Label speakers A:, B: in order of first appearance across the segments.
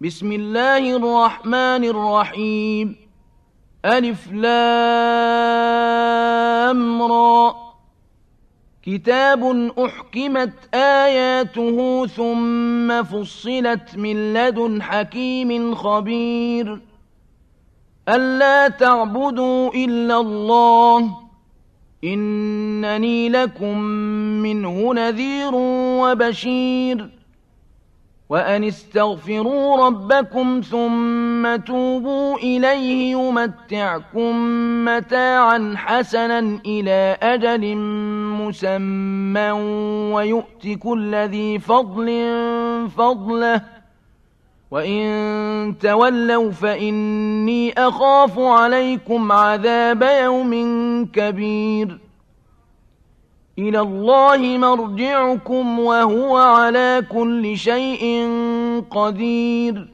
A: بسم الله الرحمن الرحيم. ألف لام را. كتاب أحكمت آياته ثم فصلت من لدن حكيم خبير. ألا تعبدوا إلا الله إنني لكم منه نذير وبشير. وأن استغفروا ربكم ثم توبوا إليه يمتعكم متاعا حسنا إلى أجل مسمى ويؤت كل ذي فضل فضله وإن تولوا فإني أخاف عليكم عذاب يوم كبير. إلى الله مرجعكم وهو على كل شيء قدير.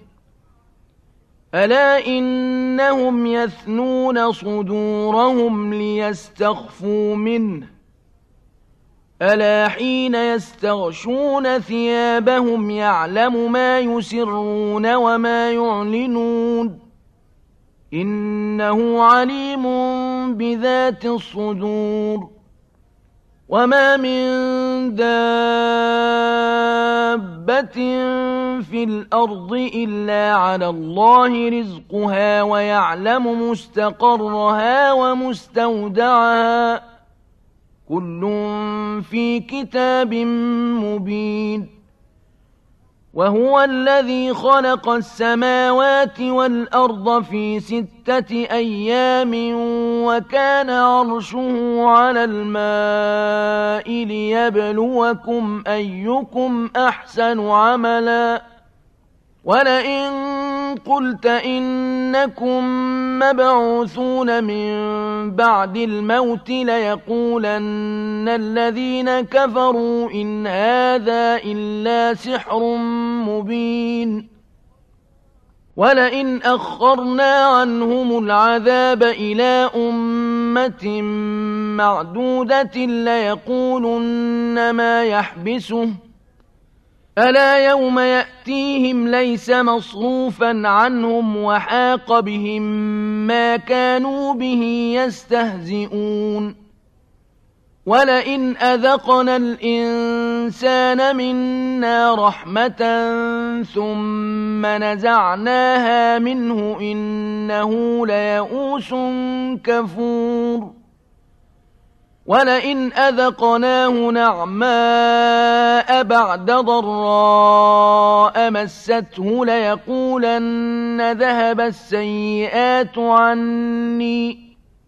A: ألا إنهم يثنون صدورهم ليستخفوا منه ألا حين يستغشون ثيابهم يعلم ما يسرون وما يعلنون إنه عليم بذات الصدور. وما من دابة في الأرض إلا على الله رزقها ويعلم مستقرها ومستودعها كل في كتاب مبين. وهو الذي خلق السماوات والأرض في 6 أيام وكان عرشه على الماء ليبلوكم أيكم أحسن عملا. ولئن قلت إنكم مبعوثون من بعد الموت ليقولن الذين كفروا إن هذا إلا سحر مبين. ولئن أخرنا عنهم العذاب إلى أمة معدودة ليقولن ما يحبسه ألا يوم يأتيهم ليس مصروفا عنهم وحاق بهم ما كانوا به يستهزئون. ولئن أذقنا الإنسان منا رحمة ثم نزعناها منه إنه ليئوس كفور. ولئن أذقناه نعماء بعد ضراء مسته ليقولن ذهب السيئات عني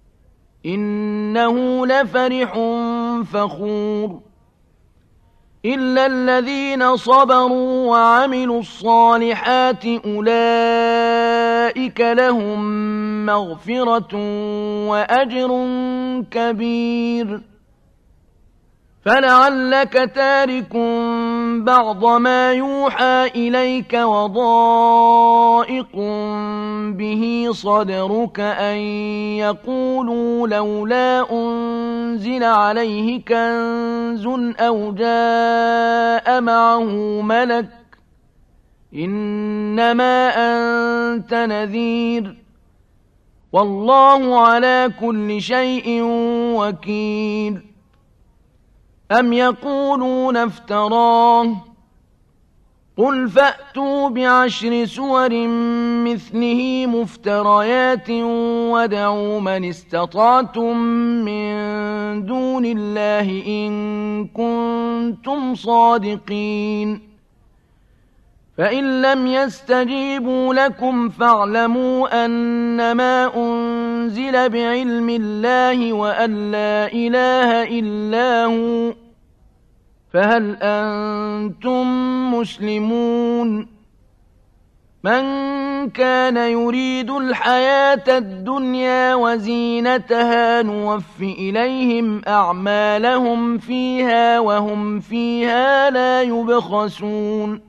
A: إنه لفرح فخور. إلا الذين صبروا وعملوا الصالحات أولئك لهم مغفرة وأجر كبير. فلعلك تارك بعض ما يوحى إليك وضائق به صدرك أن يقولوا لولا أنزل عليه كنز أو جاء معه ملك إنما أنت نذير والله على كل شيء وكيل. أم يقولون افتراه قل فأتوا ب10 سور مثله مفتريات وادعوا من استطعتم من دون الله إن كنتم صادقين. فإن لم يستجيبوا لكم فاعلموا أنما أنزل بعلم الله وأن لا إله إلا هو فهل أنتم مسلمون. من كان يريد الحياة الدنيا وزينتها نوف إليهم أعمالهم فيها وهم فيها لا يبخسون.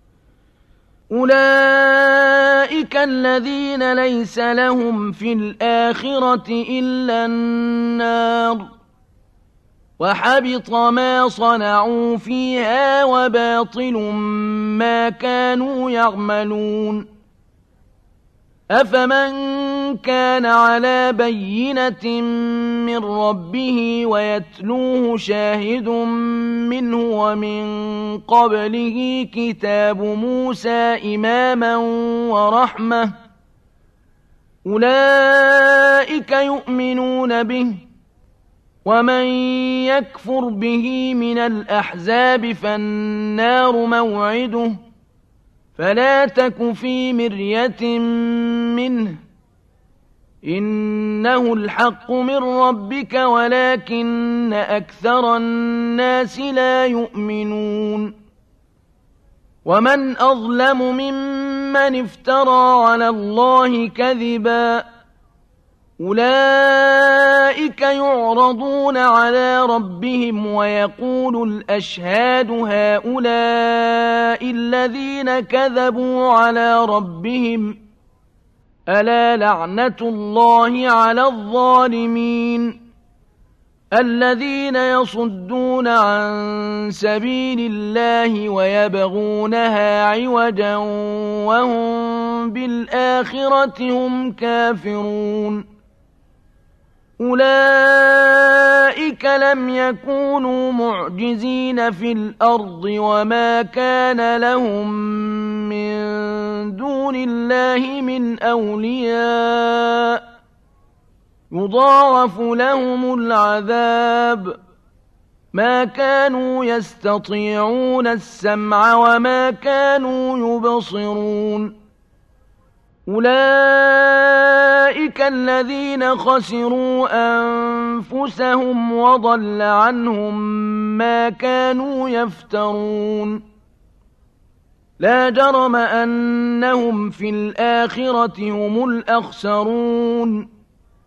A: أولئك الذين ليس لهم في الآخرة إلا النار وحبط ما صنعوا فيها وباطل ما كانوا يعملون أفمن كان على بينة من ربه ويتلوه شاهد منه ومن قبله كتاب موسى إماما ورحمة أولئك يؤمنون به ومن يكفر به من الأحزاب فالنار موعده فلا تك في مرية منه إنه الحق من ربك ولكن أكثر الناس لا يؤمنون ومن أظلم ممن افترى على الله كذبا أولئك يعرضون على ربهم ويقول الأشهاد هؤلاء الذين كذبوا على ربهم ألا لعنة الله على الظالمين الذين يصدون عن سبيل الله ويبغونها عوجا وهم بالآخرة هم كافرون أولئك لم يكونوا معجزين في الأرض وما كان لهم من دون الله من أولياء يضاعف لهم العذاب ما كانوا يستطيعون السمع وما كانوا يبصرون أولئك الذين خسروا أنفسهم وضل عنهم ما كانوا يفترون لا جرم أنهم في الآخرة هم الأخسرون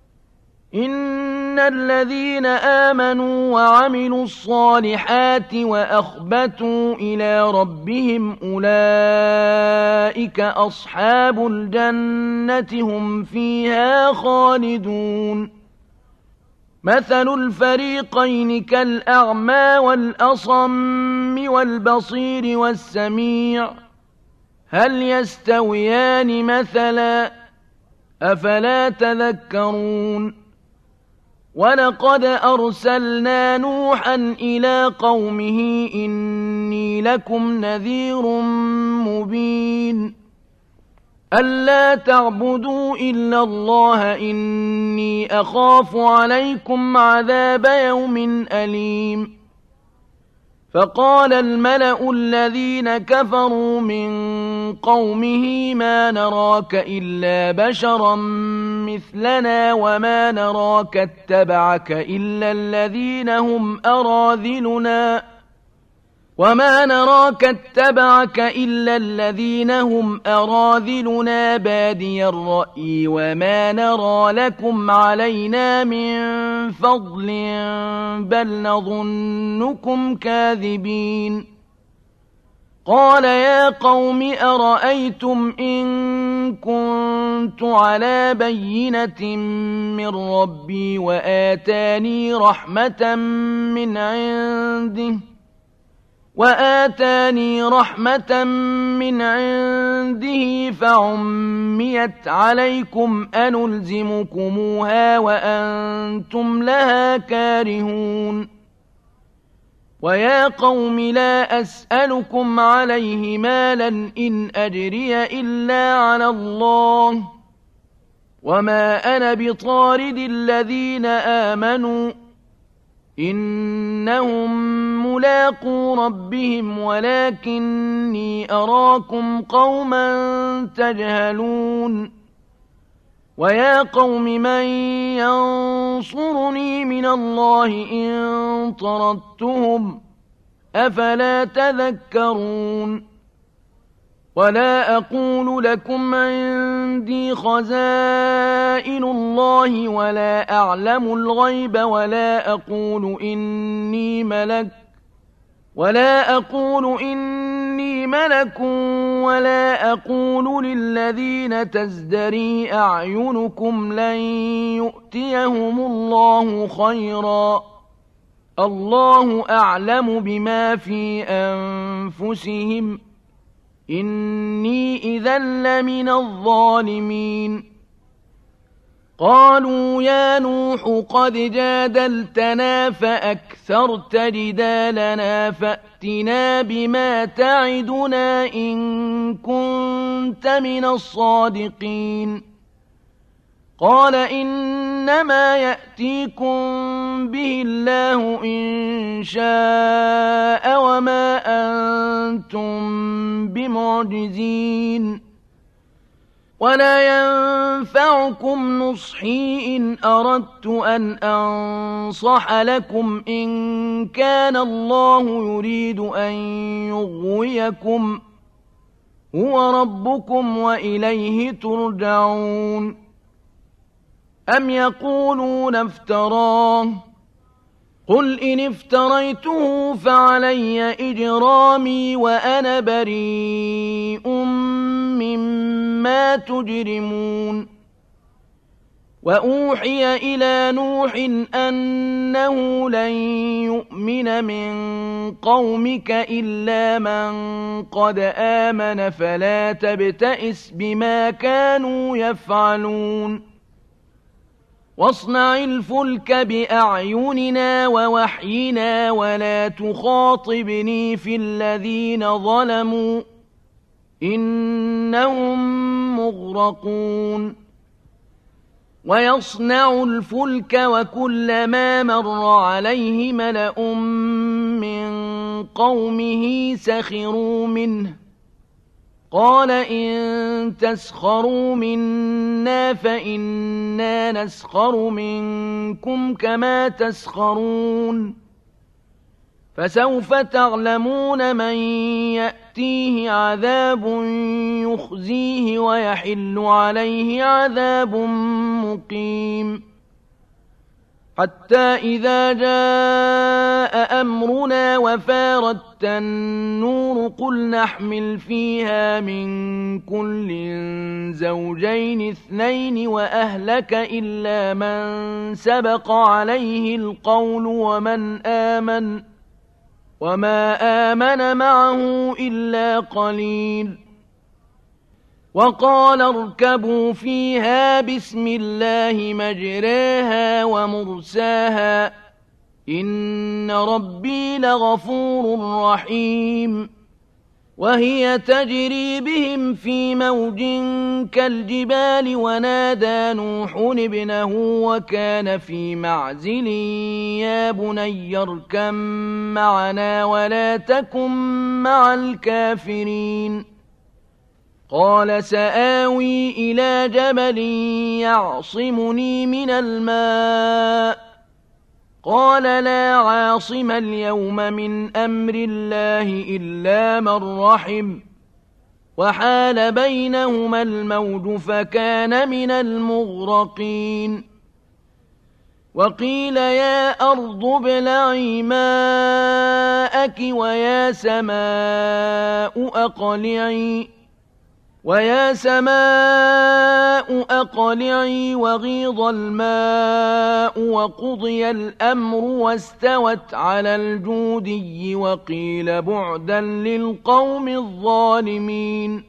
A: إن الذين آمنوا وعملوا الصالحات وأخبتوا إلى ربهم أولئك أصحاب الجنة هم فيها خالدون مثل الفريقين كالأعمى والأصم والبصير والسميع هل يستويان مثلا أفلا تذكرون ولقد أرسلنا نوحا إلى قومه إني لكم نذير مبين ألا تعبدوا إلا الله إني أخاف عليكم عذاب يوم أليم فقال الملأ الذين كفروا من قومه ما نراك إلا بشرا مثلنا وما نراك اتبعك إلا الذين هم أراذلنا بادي الرأي وما نرى لكم علينا من فضل بل نظنكم كاذبين قال يا قوم أرأيتم إن كنت على بينة من ربي وآتاني رحمة من عنده فعميت عليكم أنلزمكموها وأنتم لها كارهون ويا قوم لا أسألكم عليه مالا إن أجري إلا على الله وما أنا بطارد الذين آمنوا إنهم ملاقو ربهم ولكني أراكم قوما تجهلون ويا قوم من ينصرني من الله إن طردتهم أفلا تذكرون ولا أقول لكم عندي خزائن الله ولا أعلم الغيب ولا أقول إني ملك ولا أقول للذين تزدري أعينكم لن يؤتيهم الله خيرا الله أعلم بما في أنفسهم إني إذا لمن الظالمين قالوا يا نوح قد جادلتنا فأكثرت جدالنا فأتنا بما تعدنا إن كنت من الصادقين قال إنما يأتيكم به الله إن شاء وما أنتم بمعجزين ولا ينفعكم نصحي إن أردت أن أنصح لكم إن كان الله يريد أن يغويكم هو ربكم وإليه ترجعون أم يقولون افتراه قل إن افتريته فعلي إجرامي وأنا بريء مما تجرمون وأوحي إلى نوح أنه لن يؤمن من قومك إلا من قد آمن فلا تبتئس بما كانوا يفعلون واصنع الفلك بأعيننا ووحينا ولا تخاطبني في الذين ظلموا إنهم مغرقون ويصنع الفلك وكلما مر عليه ملأ من قومه سخروا منه قال إن تسخروا منا فإنا نسخر منكم كما تسخرون فسوف تعلمون من يأتيه عذاب يخزيه ويحل عليه عذاب مقيم حتى إذا جاء أمرنا وفارت النور قل نحمل فيها من كل زوجين اثنين وأهلك إلا من سبق عليه القول وما آمن معه إلا قليل وقال اركبوا فيها بسم الله مجراها ومرساها إن ربي لغفور رحيم وهي تجري بهم في موج كالجبال ونادى نوح ابنه وكان في معزل يا بني اركب معنا ولا تكن مع الكافرين قال سآوي إلى جبل يعصمني من الماء قال لا عاصم اليوم من أمر الله إلا من رحم وحال بينهما الموج فكان من المغرقين وقيل يا أرض ابلعي ماءك ويا سماء أقلعي وغيض الماء وقضي الأمر واستوت على الجودي وقيل بعدا للقوم الظالمين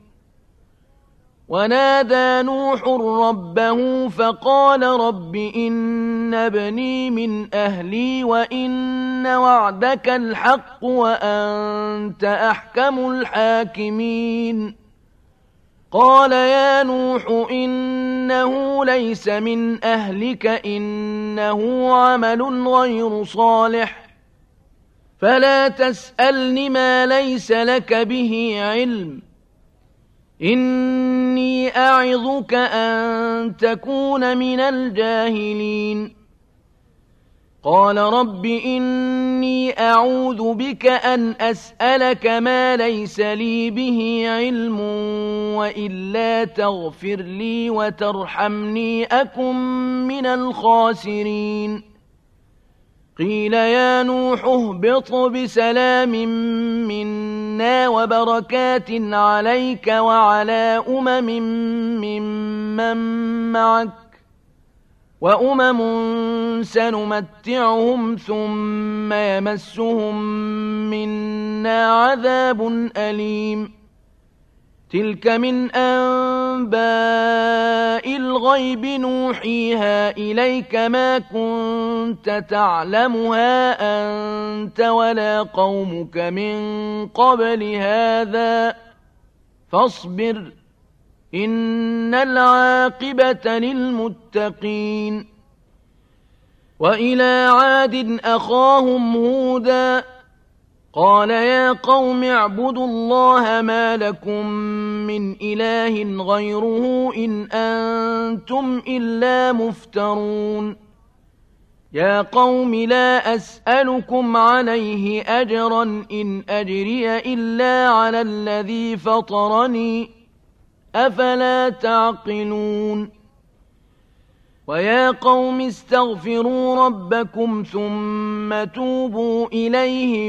A: ونادى نوح ربه فقال رب إن ابني من أهلي وإن وعدك الحق وأنت أحكم الحاكمين قال يا نوح إنه ليس من أهلك إنه عمل غير صالح فلا تسألني ما ليس لك به علم إني أعظك أن تكون من الجاهلين قال رب إني أعوذ بك أن أسألك ما ليس لي به علم وإلا تغفر لي وترحمني أكن من الخاسرين قيل يا نوح اهبط بسلام منا وبركات عليك وعلى أمم ممن معك وأمم سنمتعهم ثم يمسهم منا عذاب أليم تلك من أنباء الغيب نوحيها إليك ما كنت تعلمها أنت ولا قومك من قبل هذا فاصبر إن العاقبة للمتقين وإلى عاد أخاهم هودا قال يا قوم اعبدوا الله ما لكم من إله غيره إن أنتم إلا مفترون يا قوم لا أسألكم عليه أجرا إن أجري إلا على الذي فطرني أفلا تعقلون ويا قوم استغفروا ربكم ثم توبوا إليه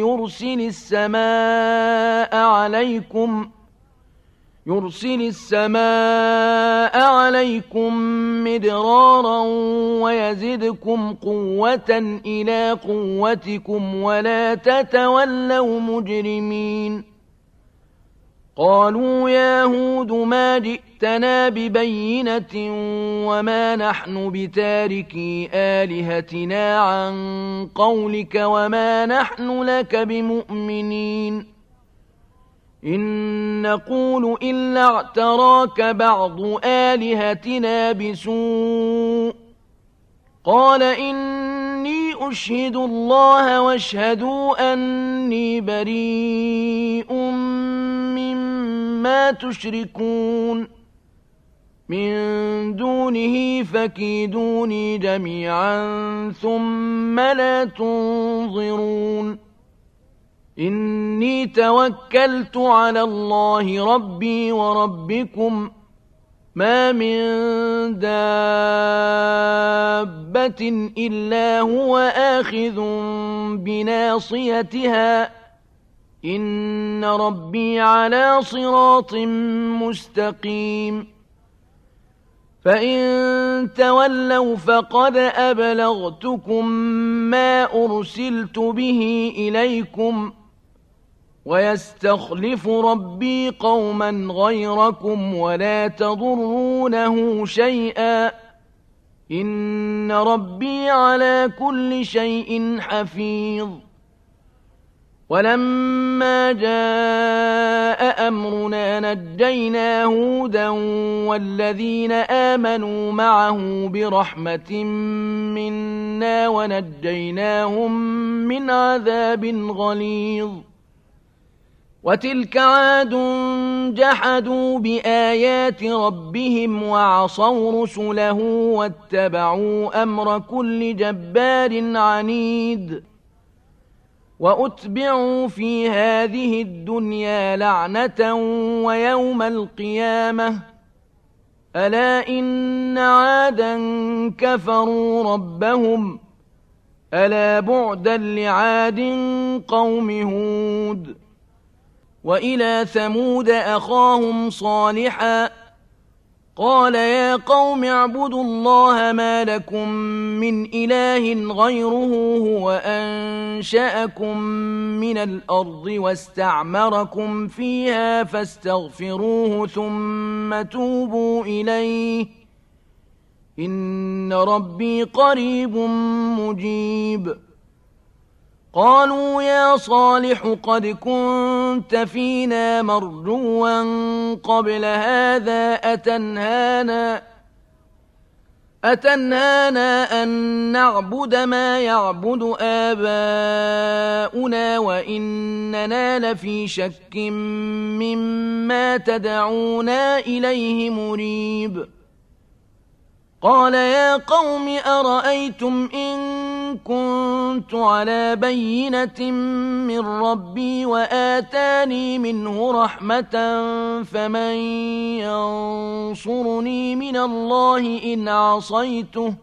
A: يرسل السماء عليكم مدرارا ويزدكم قوة إلى قوتكم ولا تتولوا مجرمين قالوا يا هود ما جئتنا ببينة وما نحن بتاركي آلهتنا عن قولك وما نحن لك بمؤمنين إن نقول إلا اعتراك بعض آلهتنا بسوء قال إني أشهد الله واشهدوا أني بريء مما تشركون من دونه فكيدوني جميعا ثم لا تنظرون إني توكلت على الله ربي وربكم ما من دابة إلا هو آخذ بناصيتها إن ربي على صراط مستقيم فإن تولوا فقد أبلغتكم ما أرسلت به إليكم ويستخلف ربي قوما غيركم ولا تضرونه شيئا إن ربي على كل شيء حفيظ ولما جاء أمرنا نجينا هودا والذين آمنوا معه برحمة منا ونجيناهم من عذاب غليظ وتلك عاد جحدوا بآيات ربهم وعصوا رسله واتبعوا أمر كل جبار عنيد وأتبعوا في هذه الدنيا لعنة ويوم القيامة ألا إن عادا كفروا ربهم ألا بعدا لعاد قوم هود وإلى ثمود أخاهم صالحا قال يا قوم اعبدوا الله ما لكم من إله غيره هو أنشأكم من الأرض واستعمركم فيها فاستغفروه ثم توبوا إليه إن ربي قريب مجيب قالوا يا صالح قد كنت فينا مرجوا قبل هذا أتنهانا أن نعبد ما يعبد آباؤنا وإننا لفي شك مما تدعونا إليه مريب قال يا قوم أرأيتم إن كنت على بينة من ربي وآتاني منه رحمة فمن ينصرني من الله إن عصيته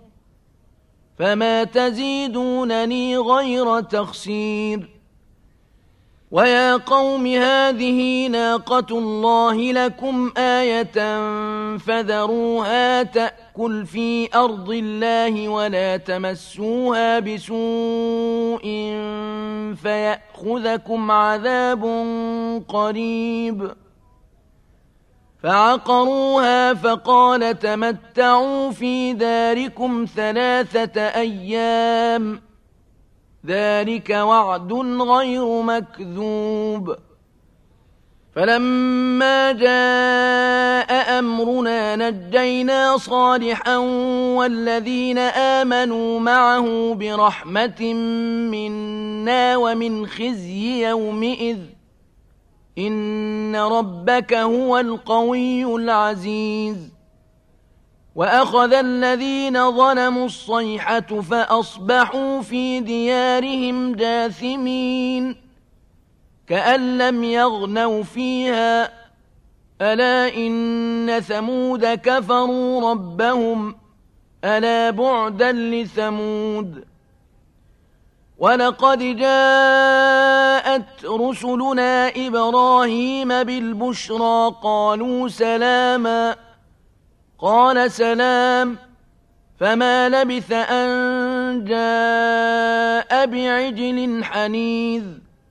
A: فما تزيدونني غير تخسير ويا قوم هذه ناقة الله لكم آية فذروها تأكل في أرض الله ولا تمسوها بسوء فيأخذكم عذاب قريب. فعقروها فقال تمتعوا في داركم 3 أيام ذلك وعد غير مكذوب. فلما جاء أمرنا نجينا صالحا والذين آمنوا معه برحمة منا ومن خزي يومئذ إن ربك هو القوي العزيز. وأخذ الذين ظلموا الصيحة فأصبحوا في ديارهم جاثمين كأن لم يغنوا فيها ألا إن ثمود كفروا ربهم ألا بعدا لثمود. ولقد جاءت رسلنا إبراهيم بالبشرى قالوا سلاما قال سلام فما لبث أن جاء بعجل حنيذ.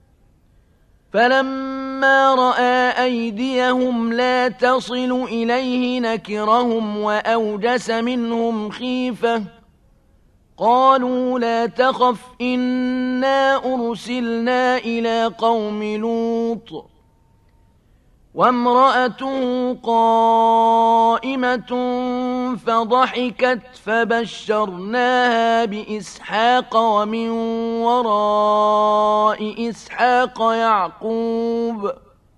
A: فلما رأى أيديهم لا تصل إليه نكرهم وأوجس منهم خيفة قالوا لا تخف إنا أرسلنا إلى قوم لوط وامرأته قائمة فضحكت فبشرناها بإسحاق ومن وراء إسحاق يعقوب.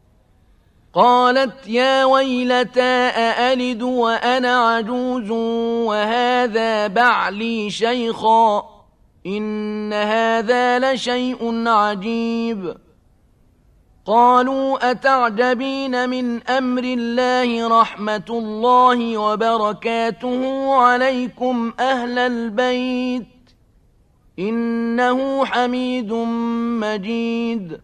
A: قالت يا ويلتى أألد وأنا عجوز وهذا بعلي شيخا إن هذا لشيء عجيب. قالوا أتعجبين من أمر الله رحمة الله وبركاته عليكم أهل البيت إنه حميد مجيد.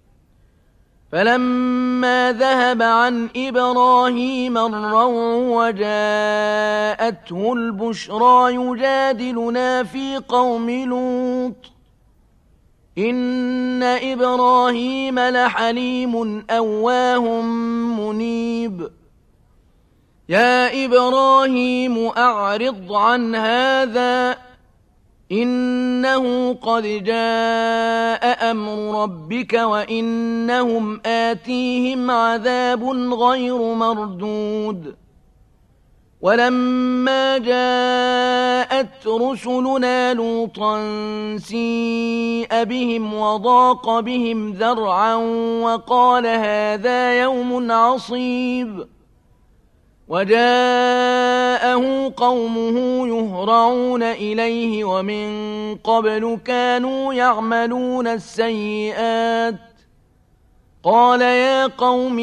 A: فلما ذهب عن إبراهيم الروع وجاءته البشرى يجادلنا في قوم لوط إن إبراهيم لحليم أواه منيب. يا إبراهيم أعرض عن هذا إنه قد جاء أمر ربك وإنهم آتيهم عذاب غير مردود. ولما جاءت رسلنا لوطا سيء بهم وضاق بهم ذرعا وقال هذا يوم عصيب. وجاءه قومه يهرعون إليه ومن قبل كانوا يعملون السيئات قال يا قوم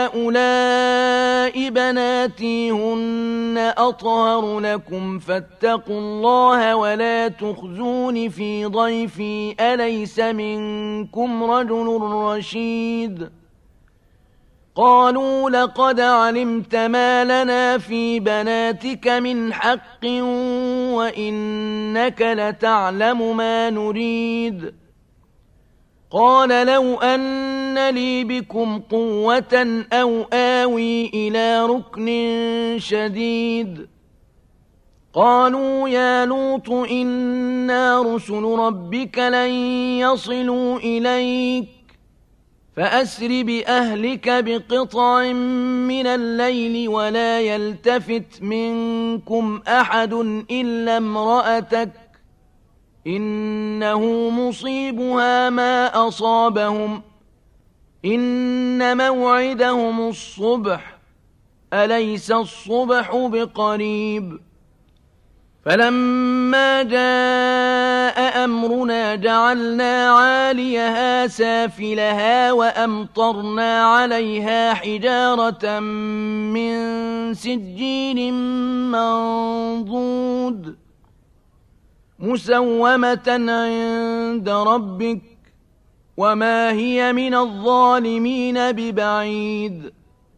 A: هؤلاء بناتي هن أطهر لكم فاتقوا الله ولا تخزون في ضيفي أليس منكم رجل رشيد. قالوا لقد علمت ما لنا في بناتك من حق وإنك لتعلم ما نريد. قال لو أن لي بكم قوة أو آوي إلى ركن شديد. قالوا يا لوط إنا رسل ربك لن يصلوا إليك فأسر بأهلك بقطع من الليل ولا يلتفت منكم أحد إلا امرأتك إنه مصيبها ما أصابهم إن موعدهم الصبح أليس الصبح بقريب. فلما جاء أمرنا جعلنا عاليها سافلها وأمطرنا عليها حجارة من سجيل منضود مسومة عند ربك وما هي من الظالمين ببعيد.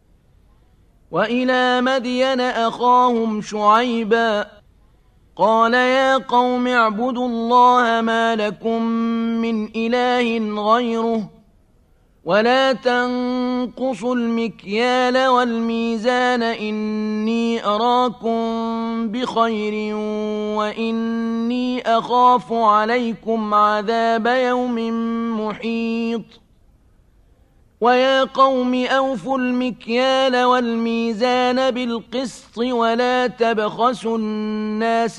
A: وإلى مدين أخاهم شعيبا قال يا قوم اعبدوا الله ما لكم من إله غيره ولا تنقصوا المكيال والميزان إني أراكم بخير وإني أخاف عليكم عذاب يوم محيط. ويا قوم أوفوا المكيال والميزان بالقسط ولا تبخسوا الناس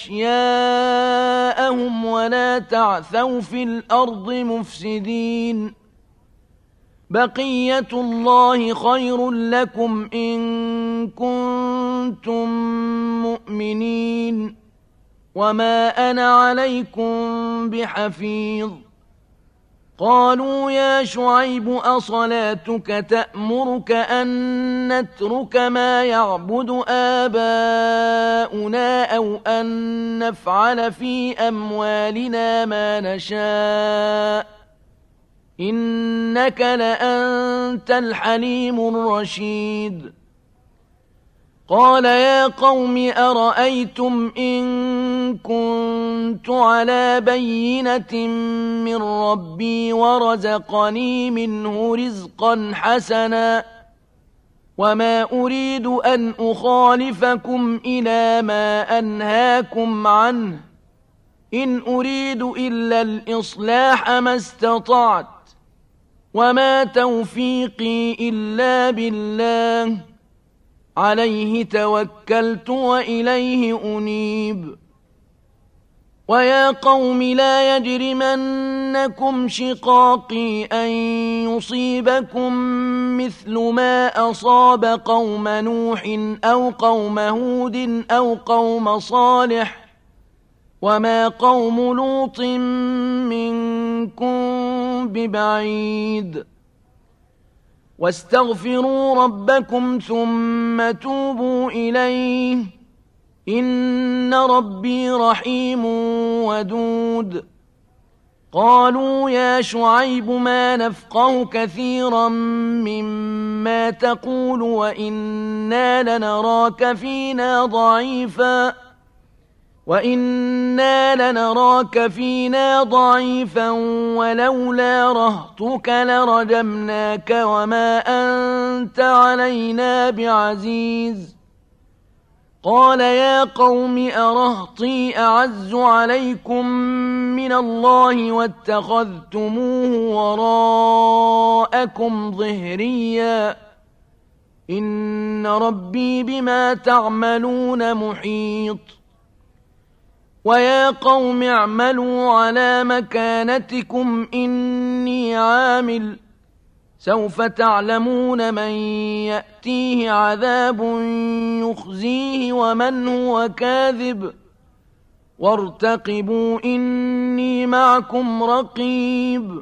A: أشياءهم ولا تعثوا في الأرض مفسدين. بقية الله خير لكم إن كنتم مؤمنين وما أنا عليكم بحفيظ. قالوا يا شعيب أصلاتك تأمرك أن نترك ما يعبد آباؤنا أو أن نفعل في أموالنا ما نشاء إنك لأنت الحليم الرشيد. قال يا قوم أرأيتم إن كنت على بينة من ربي ورزقني منه رزقا حسنا وما أريد أن أخالفكم إلى ما أنهاكم عنه إن أريد إلا الإصلاح ما استطعت وما توفيقي إلا بالله عليه توكلت وإليه أنيب. ويا قوم لا يجرمنكم شقاقي أن يصيبكم مثل ما أصاب قوم نوح أو قوم هود أو قوم صالح وما قوم لوط منكم ببعيد. واستغفروا ربكم ثم توبوا إليه إن ربي رحيم ودود. قالوا يا شعيب ما نفقه كثيرا مما تقول وإنا لنراك فينا ضعيفا ولولا رهطك لرجمناك وما أنت علينا بعزيز. قال يا قوم أرهطي أعز عليكم من الله واتخذتموه وراءكم ظهريا إن ربي بما تعملون محيط. ويا قوم اعملوا على مكانتكم إني عامل سوف تعلمون من يأتيه عذاب يخزيه ومن هو كاذب وارتقبوا إني معكم رقيب.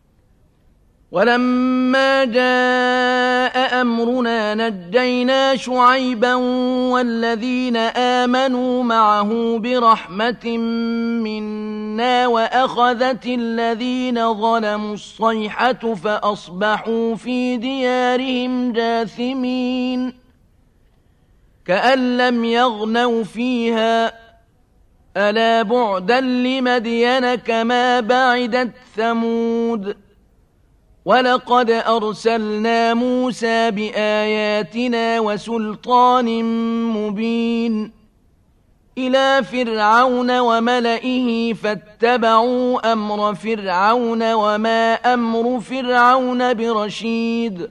A: ولما جاء أمرنا نجينا شعيبا والذين آمنوا معه برحمة منا وأخذت الذين ظلموا الصيحة فأصبحوا في ديارهم جاثمين كأن لم يغنوا فيها ألا بعدا لمدين كما بعدت ثمود. ولقد أرسلنا موسى بآياتنا وسلطان مبين إلى فرعون وملئه فاتبعوا أمر فرعون وما أمر فرعون برشيد.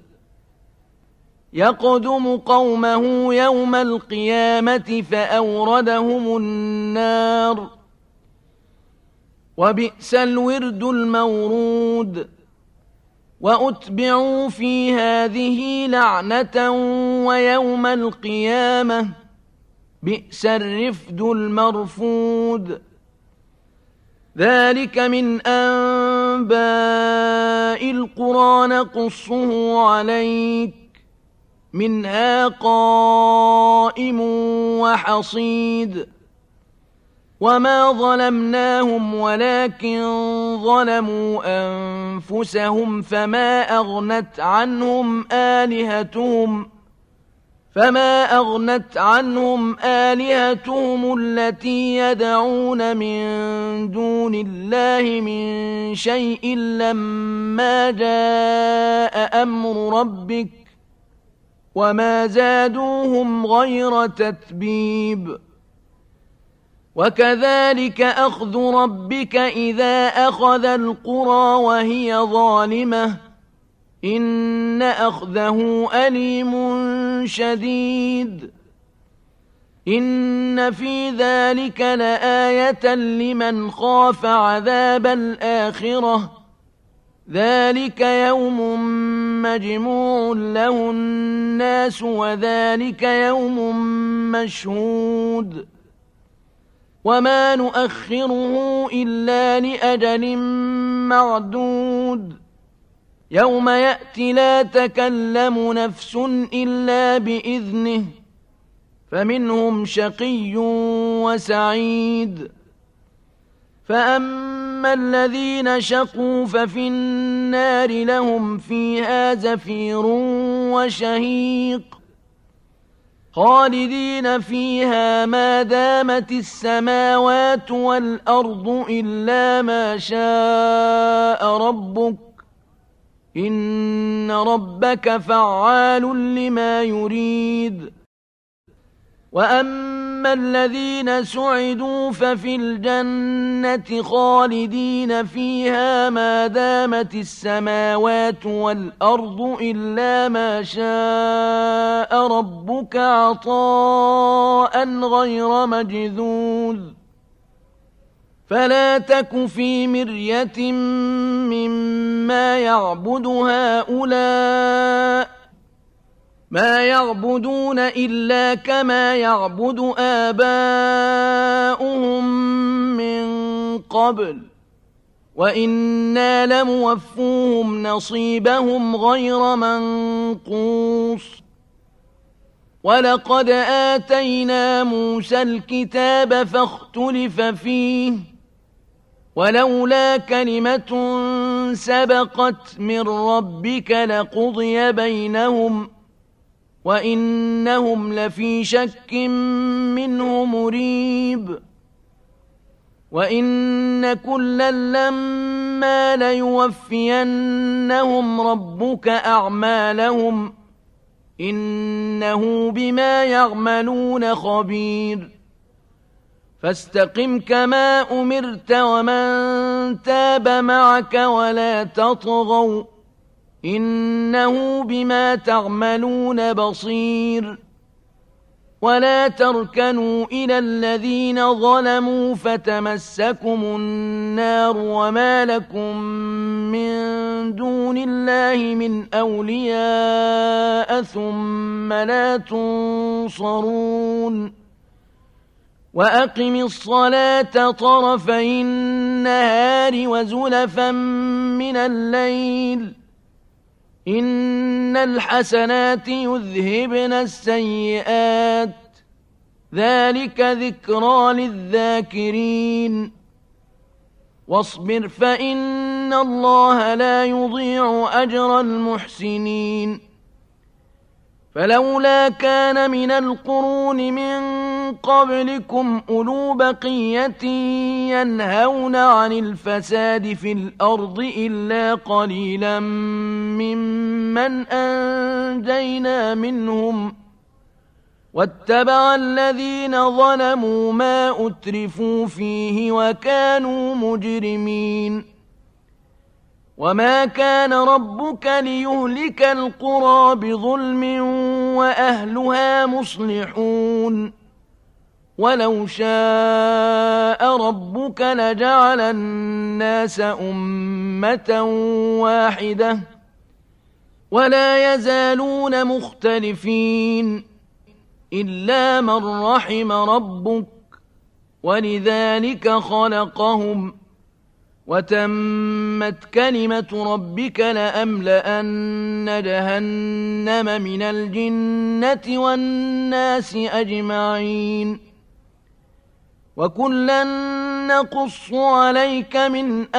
A: يقدم قومه يوم القيامة فأوردهم النار وبئس الورد المورود. وأتبعوا في هذه لعنة ويوم القيامة بئس الرفد المرفود. ذلك من أنباء القرى نقصه عليك منها قائم وحصيد. وما ظلمناهم ولكن ظلموا أنفسهم فما أغنت عنهم آلهتهم التي يدعون من دون الله من شيء لما جاء أمر ربك وما زادوهم غير تتبيب وكذلك أخذ ربك إذا أخذ القرى وهي ظالمة إن أخذه أليم شديد إن في ذلك لآية لمن خاف عذاب الآخرة ذلك يوم مجموع له الناس وذلك يوم مشهود وما نؤخره إلا لأجل معدود يوم يأتي لا تكلم نفس إلا بإذنه فمنهم شقي وسعيد فأما الذين شقوا ففي النار لهم فيها زفير وشهيق خالدين فيها ما دامت السماوات والأرض إلا ما شاء ربك إن ربك فعال لما يريد وأما الذين سعدوا ففي الجنة خالدين فيها ما دامت السماوات والأرض إلا ما شاء ربك عطاء غير مجذوذ فلا تك في مرية مما يعبد هؤلاء ما يعبدون إلا كما يعبد آباؤهم من قبل وإنا لموفوهم نصيبهم غير منقوص ولقد آتينا موسى الكتاب فاختلف فيه ولولا كلمة سبقت من ربك لقضي بينهم وإنهم لفي شك منه مريب وإن كلا لما ليوفينهم ربك أعمالهم إنه بما يعملون خبير فاستقم كما أمرت ومن تاب معك ولا تطغوا إنه بما تعملون بصير ولا تركنوا إلى الذين ظلموا فتمسكم النار وما لكم من دون الله من أولياء ثم لا تنصرون وأقم الصلاة طرفي النهار وزلفا من الليل إن الحسنات يذهبن السيئات ذلك ذكرى للذاكرين واصبر فإن الله لا يضيع أجر المحسنين فلولا كان من القرون من قبلكم أولو بقية ينهون عن الفساد في الأرض إلا قليلا ممن أنجينا منهم واتبع الذين ظلموا ما أترفوا فيه وكانوا مجرمين وما كان ربك ليهلك القرى بظلم وأهلها مصلحون ولو شاء ربك لجعل الناس أمة واحدة ولا يزالون مختلفين إلا من رحم ربك ولذلك خلقهم وتمت كلمة ربك لأملأن جهنم من الجنة والناس أجمعين وكلا نقص عليك من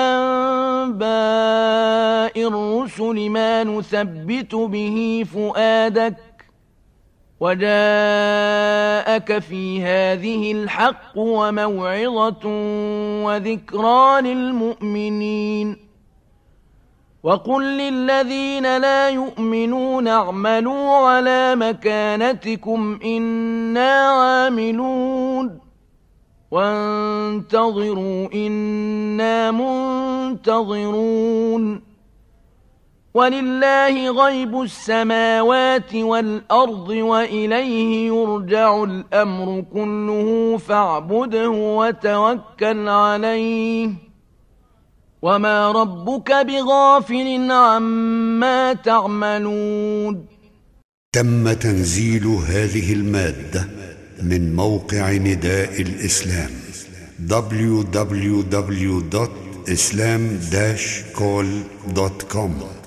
A: أنباء الرسل ما نثبت به فؤادك وجاءك في هذه الحق وموعظة وذكرى للمؤمنين وقل للذين لا يؤمنون اعملوا على مكانتكم إنا عاملون وانتظروا إنا منتظرون ولله غيب السماوات والأرض وإليه يرجع الأمر كله فاعبده وتوكل عليه وما ربك بغافل عما تعملون.
B: تم تنزيل هذه المادة من موقع نداء الإسلام www.islam-call.com